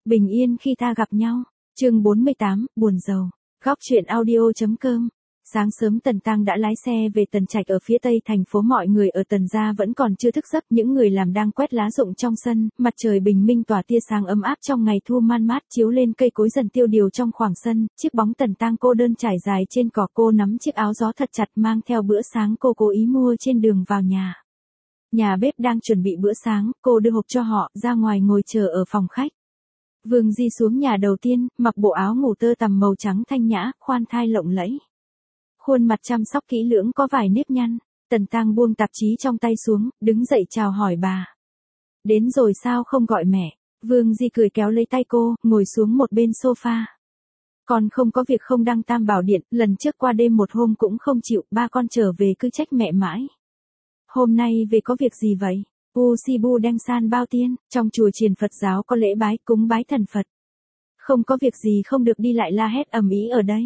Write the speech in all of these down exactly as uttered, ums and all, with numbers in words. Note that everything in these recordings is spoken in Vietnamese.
Bình yên khi ta gặp nhau. Chương bốn mươi tám, buồn rầu. Góc truyện audio.com. Sáng sớm Tần Tăng đã lái xe về Tần Trạch ở phía tây thành phố, mọi người ở Tần gia vẫn còn chưa thức giấc, những người làm đang quét lá rụng trong sân, mặt trời bình minh tỏa tia sáng ấm áp trong ngày thu man mát chiếu lên cây cối dần tiêu điều trong khoảng sân, chiếc bóng Tần Tăng cô đơn trải dài trên cỏ, cô nắm chiếc áo gió thật chặt mang theo bữa sáng cô cố ý mua trên đường vào nhà. Nhà bếp đang chuẩn bị bữa sáng, cô đưa hộp cho họ, ra ngoài ngồi chờ ở phòng khách. Vương Di xuống nhà đầu tiên, mặc bộ áo ngủ tơ tằm màu trắng thanh nhã, khoan thai lộng lẫy. Khuôn mặt chăm sóc kỹ lưỡng có vài nếp nhăn. Tần Tăng buông tạp chí trong tay xuống, đứng dậy chào hỏi bà. Đến rồi sao không gọi mẹ? Vương Di cười kéo lấy tay cô, ngồi xuống một bên sofa. Con không có việc không đăng tam bảo điện, lần trước qua đêm một hôm cũng không chịu, ba con trở về cứ trách mẹ mãi. Hôm nay về có việc gì vậy? U Si Bu Đeng San Bao Tiên, trong chùa chiền Phật giáo có lễ bái cúng bái thần Phật. Không có việc gì không được đi lại la hét ầm ĩ ở đây.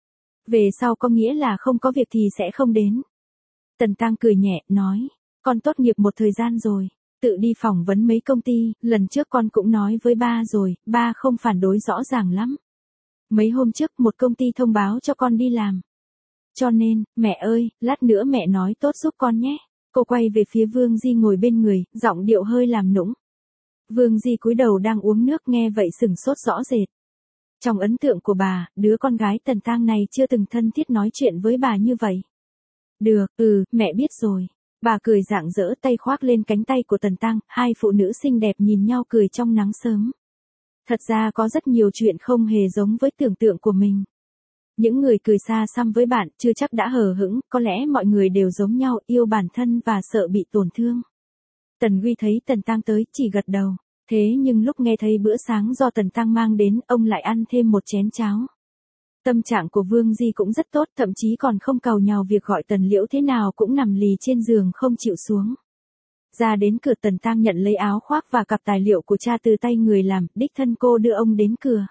Về sau có nghĩa là không có việc thì sẽ không đến. Tần Tăng cười nhẹ, nói, con tốt nghiệp một thời gian rồi, tự đi phỏng vấn mấy công ty, lần trước con cũng nói với ba rồi, ba không phản đối rõ ràng lắm. Mấy hôm trước một công ty thông báo cho con đi làm. Cho nên, mẹ ơi, lát nữa mẹ nói tốt giúp con nhé. Cô quay về phía Vương Di ngồi bên người, giọng điệu hơi làm nũng. Vương Di cúi đầu đang uống nước nghe vậy sửng sốt rõ rệt. Trong ấn tượng của bà, đứa con gái Tần Tăng này chưa từng thân thiết nói chuyện với bà như vậy. Được, ừ, mẹ biết rồi. Bà cười rạng rỡ, tay khoác lên cánh tay của Tần Tăng, hai phụ nữ xinh đẹp nhìn nhau cười trong nắng sớm. Thật ra có rất nhiều chuyện không hề giống với tưởng tượng của mình. Những người cười xa xăm với bạn chưa chắc đã hờ hững, có lẽ mọi người đều giống nhau, yêu bản thân và sợ bị tổn thương. Tần Huy thấy Tần Tăng tới, chỉ gật đầu. Thế nhưng lúc nghe thấy bữa sáng do Tần Tăng mang đến, ông lại ăn thêm một chén cháo. Tâm trạng của Vương Di cũng rất tốt, thậm chí còn không cầu nhào việc gọi Tần Liễu thế nào cũng nằm lì trên giường không chịu xuống. Ra đến cửa, Tần Tăng nhận lấy áo khoác và cặp tài liệu của cha từ tay người làm, đích thân cô đưa ông đến cửa.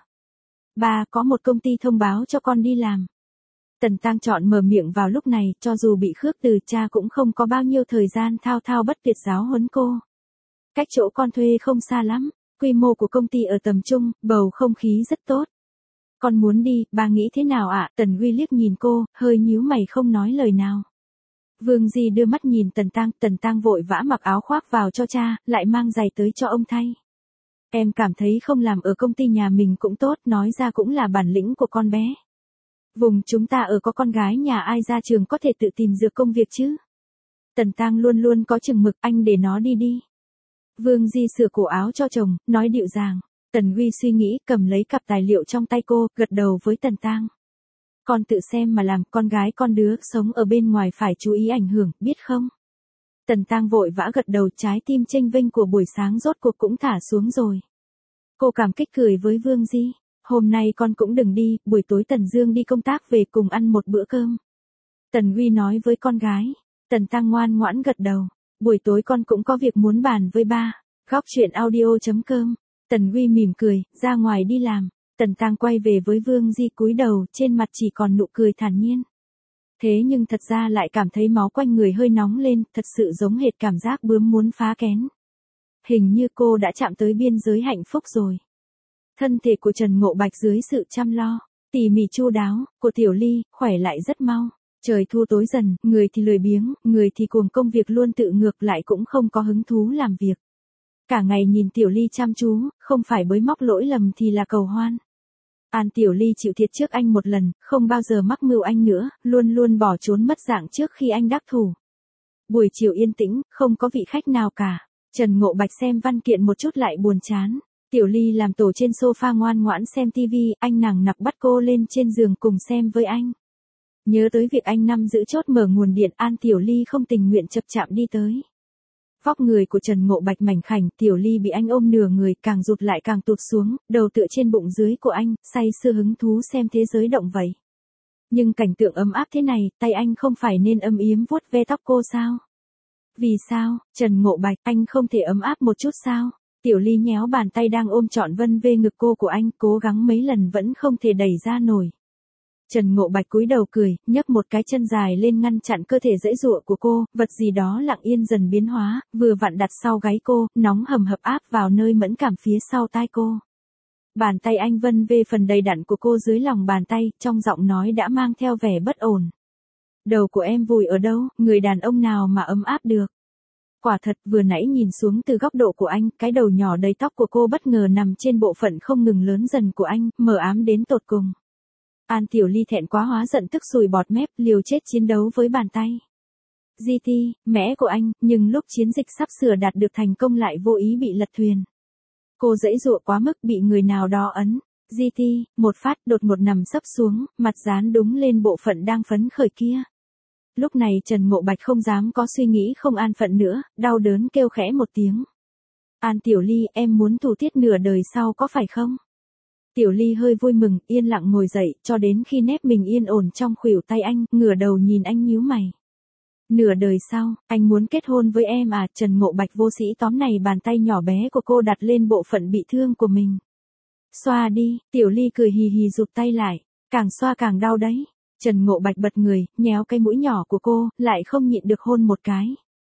Ba, có một công ty thông báo cho con đi làm. Tần Tăng chọn mở miệng vào lúc này, cho dù bị khước từ, cha cũng không có bao nhiêu thời gian thao thao bất tuyệt giáo huấn cô. Cách chỗ con thuê không xa lắm, quy mô của công ty ở tầm trung, bầu không khí rất tốt. Con muốn đi, ba nghĩ thế nào ạ? À? Tần Huy liếc nhìn cô, hơi nhíu mày không nói lời nào. Vương Di đưa mắt nhìn Tần Tăng, Tần Tăng vội vã mặc áo khoác vào cho cha, lại mang giày tới cho ông thay. Em cảm thấy không làm ở công ty nhà mình cũng tốt, nói ra cũng là bản lĩnh của con bé. Vùng chúng ta ở có con gái nhà ai ra trường có thể tự tìm được công việc chứ? Tần Tăng luôn luôn có chừng mực, anh để nó đi đi. Vương Di sửa cổ áo cho chồng, nói dịu dàng. Tần Huy suy nghĩ, cầm lấy cặp tài liệu trong tay cô, gật đầu với Tần Tăng. Con tự xem mà làm, con gái con đứa sống ở bên ngoài phải chú ý ảnh hưởng, biết không? Tần Tăng vội vã gật đầu, trái tim chênh vênh của buổi sáng rốt cuộc cũng thả xuống rồi. Cô cảm kích cười với Vương Di. Hôm nay con cũng đừng đi, buổi tối Tần Dương đi công tác về cùng ăn một bữa cơm. Tần Huy nói với con gái. Tần Tăng ngoan ngoãn gật đầu. Buổi tối con cũng có việc muốn bàn với ba. Góc truyện audio.com. Tần Huy mỉm cười, ra ngoài đi làm. Tần Tăng quay về với Vương Di cúi đầu, trên mặt chỉ còn nụ cười thản nhiên. Thế nhưng thật ra lại cảm thấy máu quanh người hơi nóng lên, thật sự giống hệt cảm giác bướm muốn phá kén. Hình như cô đã chạm tới biên giới hạnh phúc rồi. Thân thể của Trần Ngộ Bạch dưới sự chăm lo, tỉ mỉ chu đáo, của Tiểu Ly, khỏe lại rất mau. Trời thu tối dần, người thì lười biếng, người thì cuồng công việc luôn tự ngược lại cũng không có hứng thú làm việc. Cả ngày nhìn Tiểu Ly chăm chú, không phải bới móc lỗi lầm thì là cầu hoan. An Tiểu Ly chịu thiệt trước anh một lần, không bao giờ mắc mưu anh nữa, luôn luôn bỏ trốn mất dạng trước khi anh đắc thủ. Buổi chiều yên tĩnh, không có vị khách nào cả. Trần Ngộ Bạch xem văn kiện một chút lại buồn chán. Tiểu Ly làm tổ trên sofa ngoan ngoãn xem tivi, anh nằng nặc bắt cô lên trên giường cùng xem với anh. Nhớ tới việc anh năm giữ chốt mở nguồn điện, An Tiểu Ly không tình nguyện chập chạm đi tới. Vóc người của Trần Ngộ Bạch mảnh khảnh, Tiểu Ly bị anh ôm nửa người, càng rụt lại càng tụt xuống, đầu tựa trên bụng dưới của anh, say sưa hứng thú xem thế giới động vậy. Nhưng cảnh tượng ấm áp thế này, tay anh không phải nên ấm yếm vuốt ve tóc cô sao? Vì sao, Trần Ngộ Bạch, anh không thể ấm áp một chút sao? Tiểu Ly nhéo bàn tay đang ôm trọn vân vê ngực cô của anh, cố gắng mấy lần vẫn không thể đẩy ra nổi. Trần Ngộ Bạch cúi đầu cười, nhấc một cái chân dài lên ngăn chặn cơ thể giãy giụa của cô, vật gì đó lặng yên dần biến hóa, vừa vặn đặt sau gáy cô, nóng hầm hập áp vào nơi mẫn cảm phía sau tai cô. Bàn tay anh vân về phần đầy đặn của cô dưới lòng bàn tay, trong giọng nói đã mang theo vẻ bất ổn. Đầu của em vùi ở đâu, người đàn ông nào mà ấm áp được. Quả thật, vừa nãy nhìn xuống từ góc độ của anh, cái đầu nhỏ đầy tóc của cô bất ngờ nằm trên bộ phận không ngừng lớn dần của anh, mờ ám đến tột cùng. An Tiểu Ly thẹn quá hóa giận tức sùi bọt mép, liều chết chiến đấu với bàn tay. giê tê, mẹ của anh, nhưng lúc chiến dịch sắp sửa đạt được thành công lại vô ý bị lật thuyền. Cô giãy giụa quá mức bị người nào đó ấn. giê tê, một phát đột ngột nằm sấp xuống, mặt dán đúng lên bộ phận đang phấn khởi kia. Lúc này Trần Ngộ Bạch không dám có suy nghĩ không an phận nữa, đau đớn kêu khẽ một tiếng. An Tiểu Ly, em muốn thủ tiết nửa đời sau có phải không? Tiểu Ly hơi vui mừng, yên lặng ngồi dậy, cho đến khi nép mình yên ổn trong khuỷu tay anh, ngửa đầu nhìn anh nhíu mày. Nửa đời sau, anh muốn kết hôn với em à? Trần Ngộ Bạch vô sĩ tóm này bàn tay nhỏ bé của cô đặt lên bộ phận bị thương của mình. Xoa đi, Tiểu Ly cười hì hì rụt tay lại, càng xoa càng đau đấy. Trần Ngộ Bạch bật người, nhéo cái mũi nhỏ của cô, lại không nhịn được hôn một cái.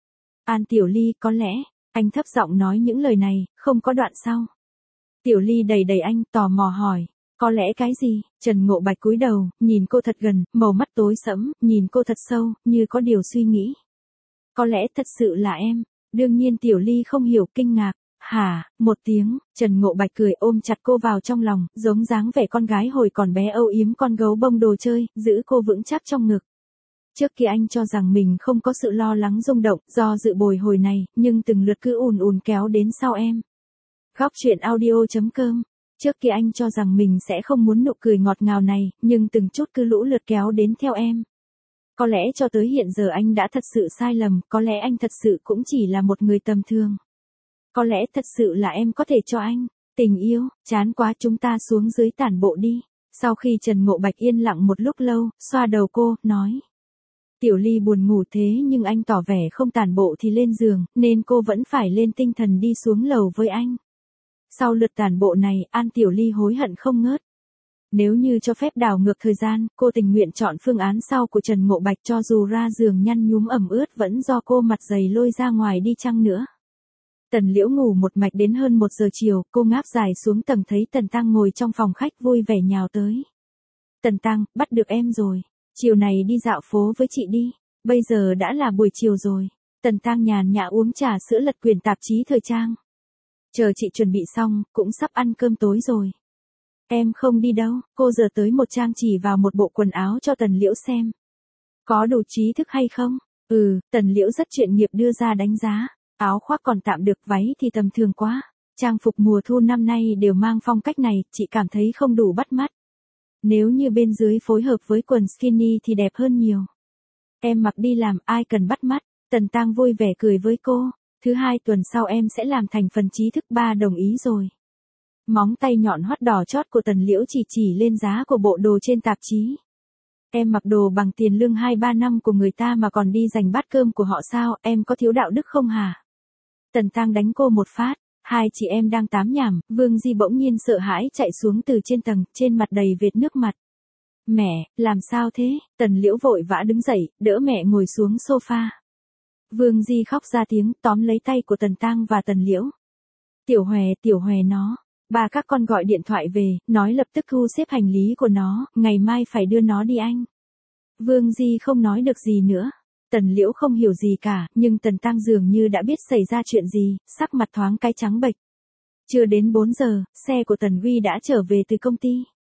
An Tiểu Ly, có lẽ, anh thấp giọng nói những lời này, không có đoạn sau. Tiểu Ly đầy đầy anh, tò mò hỏi, có lẽ cái gì? Trần Ngộ Bạch cúi đầu, nhìn cô thật gần, màu mắt tối sẫm, nhìn cô thật sâu, như có điều suy nghĩ. Có lẽ thật sự là em. Đương nhiên Tiểu Ly không hiểu, kinh ngạc. Hả, một tiếng, Trần Ngộ Bạch cười ôm chặt cô vào trong lòng, giống dáng vẻ con gái hồi còn bé âu yếm con gấu bông đồ chơi, giữ cô vững chắc trong ngực. Trước kia anh cho rằng mình không có sự lo lắng rung động, do dự bồi hồi này, nhưng từng lượt cứ ùn ùn kéo đến sau em. Góc truyện audio chấm com. Trước kia anh cho rằng mình sẽ không muốn nụ cười ngọt ngào này, nhưng từng chút cứ lũ lượt kéo đến theo em. Có lẽ cho tới hiện giờ anh đã thật sự sai lầm, có lẽ anh thật sự cũng chỉ là một người tầm thường. Có lẽ thật sự là em có thể cho anh tình yêu. Chán quá, chúng ta xuống dưới tản bộ đi. Sau khi Trần Ngộ Bạch yên lặng một lúc lâu, xoa đầu cô, nói. Tiểu Ly buồn ngủ thế nhưng anh tỏ vẻ không tản bộ thì lên giường, nên cô vẫn phải lên tinh thần đi xuống lầu với anh. Sau lượt tản bộ này, An Tiểu Ly hối hận không ngớt. Nếu như cho phép đảo ngược thời gian, cô tình nguyện chọn phương án sau của Trần Ngộ Bạch, cho dù ra giường nhăn nhúm ẩm ướt vẫn do cô mặt dày lôi ra ngoài đi chăng nữa. Tần Liễu ngủ một mạch đến hơn một giờ chiều, cô ngáp dài xuống tầng thấy Tần Tăng ngồi trong phòng khách vui vẻ nhào tới. Tần Tăng, bắt được em rồi. Chiều này đi dạo phố với chị đi. Bây giờ đã là buổi chiều rồi. Tần Tăng nhàn nhã uống trà sữa lật quyển tạp chí thời trang. Chờ chị chuẩn bị xong, cũng sắp ăn cơm tối rồi. Em không đi đâu, cô giờ tới một trang chỉ vào một bộ quần áo cho Tần Liễu xem. Có đủ trí thức hay không? Ừ, Tần Liễu rất chuyên nghiệp đưa ra đánh giá. Áo khoác còn tạm được, váy thì tầm thường quá. Trang phục mùa thu năm nay đều mang phong cách này, chị cảm thấy không đủ bắt mắt. Nếu như bên dưới phối hợp với quần skinny thì đẹp hơn nhiều. Em mặc đi làm, ai cần bắt mắt. Tần Tăng vui vẻ cười với cô. Thứ hai tuần sau em sẽ làm thành phần trí thức ba, đồng ý rồi. Móng tay nhọn hoắt đỏ chót của Tần Liễu chỉ chỉ lên giá của bộ đồ trên tạp chí. Em mặc đồ bằng tiền lương hai ba năm của người ta mà còn đi giành bát cơm của họ sao, em có thiếu đạo đức không hả? Tần Tăng đánh cô một phát. Hai chị em đang tám nhảm, Vương Di bỗng nhiên sợ hãi chạy xuống từ trên tầng, trên mặt đầy vệt nước mặt. Mẹ, làm sao thế? Tần Liễu vội vã đứng dậy, đỡ mẹ ngồi xuống sofa. Vương Di khóc ra tiếng, tóm lấy tay của Tần Tăng và Tần Liễu. Tiểu Hòe, Tiểu Hòe nó. Ba các con gọi điện thoại về, nói lập tức thu xếp hành lý của nó, ngày mai phải đưa nó đi Anh. Vương Di không nói được gì nữa. Tần Liễu không hiểu gì cả, nhưng Tần Tăng dường như đã biết xảy ra chuyện gì, sắc mặt thoáng cái trắng bệch. Chưa đến bốn giờ, xe của Tần Huy đã trở về từ công ty.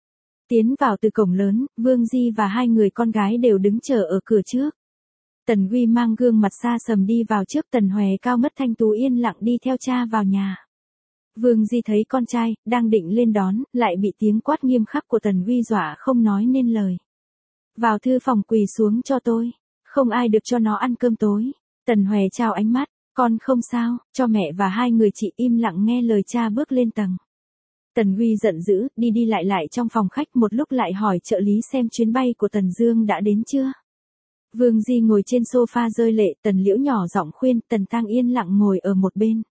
Tiến vào từ cổng lớn, Vương Di và hai người con gái đều đứng chờ ở cửa trước. Tần Huy mang gương mặt xa sầm đi vào trước, Tần Hòe cao ngất thanh tú yên lặng đi theo cha vào nhà. Vương Di thấy con trai, đang định lên đón, lại bị tiếng quát nghiêm khắc của Tần Huy dọa không nói nên lời. Vào thư phòng quỳ xuống cho tôi. Không ai được cho nó ăn cơm tối. Tần Hòe trao ánh mắt, con không sao, cho mẹ và hai người chị im lặng nghe lời cha bước lên tầng. Tần Huy giận dữ, đi đi lại lại trong phòng khách một lúc lại hỏi trợ lý xem chuyến bay của Tần Dương đã đến chưa. Vương Di ngồi trên sofa rơi lệ, Tần Liễu nhỏ giọng khuyên, Tần Tăng yên lặng ngồi ở một bên.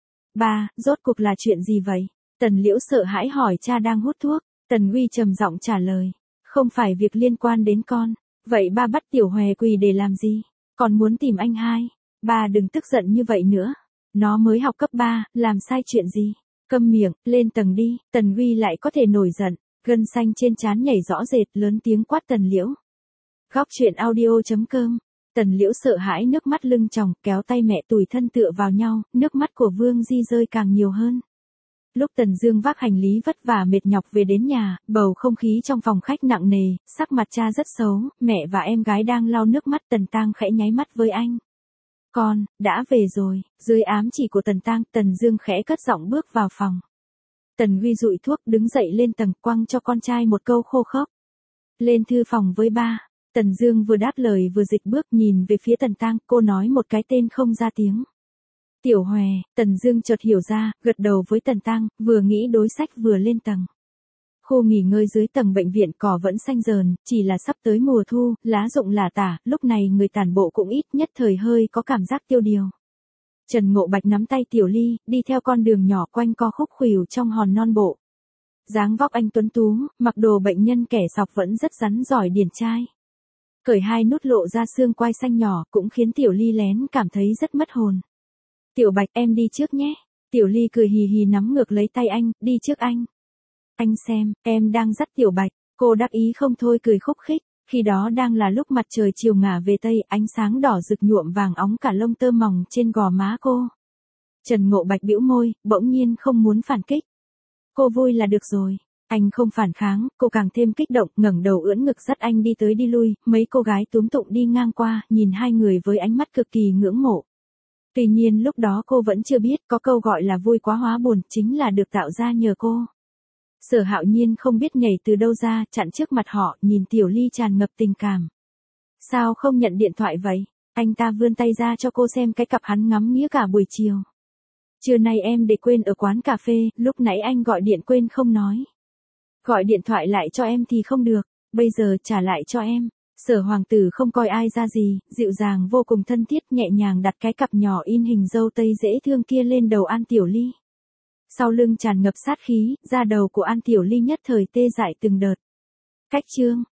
Ba, rốt cuộc là chuyện gì vậy? Tần Liễu sợ hãi hỏi cha đang hút thuốc. Tần Huy trầm giọng trả lời, không phải việc liên quan đến con. Vậy ba bắt Tiểu Hòe quỳ để làm gì? Còn muốn tìm anh hai. Ba đừng tức giận như vậy nữa. Nó mới học cấp ba, làm sai chuyện gì? Câm miệng, lên tầng đi, Tần Huy lại có thể nổi giận, gân xanh trên trán nhảy rõ rệt, lớn tiếng quát Tần Liễu. Góc truyện audio.com. Tần Liễu sợ hãi nước mắt lưng tròng, kéo tay mẹ tủi thân tựa vào nhau, nước mắt của Vương Di rơi càng nhiều hơn. Lúc Tần Dương vác hành lý vất vả mệt nhọc về đến nhà, bầu không khí trong phòng khách nặng nề, sắc mặt cha rất xấu, mẹ và em gái đang lau nước mắt. Tần Tang khẽ nháy mắt với anh. Con, đã về rồi. Dưới ám chỉ của Tần Tang, Tần Dương khẽ cất giọng bước vào phòng. Tần Huy dụi thuốc đứng dậy lên tầng, quăng cho con trai một câu khô khốc. Lên thư phòng với ba. Tần Dương vừa đáp lời vừa dịch bước nhìn về phía Tần Tang, cô nói một cái tên không ra tiếng. Tiểu Hòe. Tần Dương chợt hiểu ra, gật đầu với Tần Tang, vừa nghĩ đối sách vừa lên tầng. Khu nghỉ ngơi dưới tầng bệnh viện cỏ vẫn xanh rờn, chỉ là sắp tới mùa thu, lá rụng lả tả, lúc này người tản bộ cũng ít, nhất thời hơi có cảm giác tiêu điều. Trần Ngộ Bạch nắm tay Tiểu Ly, đi theo con đường nhỏ quanh co khúc khuỷu trong hòn non bộ. Dáng vóc anh tuấn tú, mặc đồ bệnh nhân kẻ sọc vẫn rất rắn giỏi điển trai. Cởi hai nút lộ ra xương quai xanh nhỏ cũng khiến Tiểu Ly lén cảm thấy rất mất hồn. Tiểu Bạch, em đi trước nhé. Tiểu Ly cười hì hì nắm ngược lấy tay anh, đi trước anh. Anh xem, em đang dắt Tiểu Bạch. Cô đắc ý không thôi cười khúc khích. Khi đó đang là lúc mặt trời chiều ngả về tây, ánh sáng đỏ rực nhuộm vàng óng cả lông tơ mỏng trên gò má cô. Trần Ngộ Bạch bĩu môi, bỗng nhiên không muốn phản kích. Cô vui là được rồi. Anh không phản kháng, cô càng thêm kích động, ngẩng đầu ưỡn ngực dắt anh đi tới đi lui, mấy cô gái túm tụng đi ngang qua, nhìn hai người với ánh mắt cực kỳ ngưỡng mộ. Tuy nhiên lúc đó cô vẫn chưa biết, có câu gọi là vui quá hóa buồn, chính là được tạo ra nhờ cô. Sở Hạo Nhiên không biết nhảy từ đâu ra, chặn trước mặt họ, nhìn Tiểu Ly tràn ngập tình cảm. Sao không nhận điện thoại vậy? Anh ta vươn tay ra cho cô xem cái cặp hắn ngắm nghía cả buổi chiều. Trưa nay em để quên ở quán cà phê, lúc nãy anh gọi điện quên không nói. Gọi điện thoại lại cho em thì không được, bây giờ trả lại cho em. Sở Hoàng tử không coi ai ra gì, dịu dàng vô cùng thân thiết, nhẹ nhàng đặt cái cặp nhỏ in hình dâu tây dễ thương kia lên đầu An Tiểu Ly. Sau lưng tràn ngập sát khí, da đầu của An Tiểu Ly nhất thời tê dại từng đợt. Cách chương.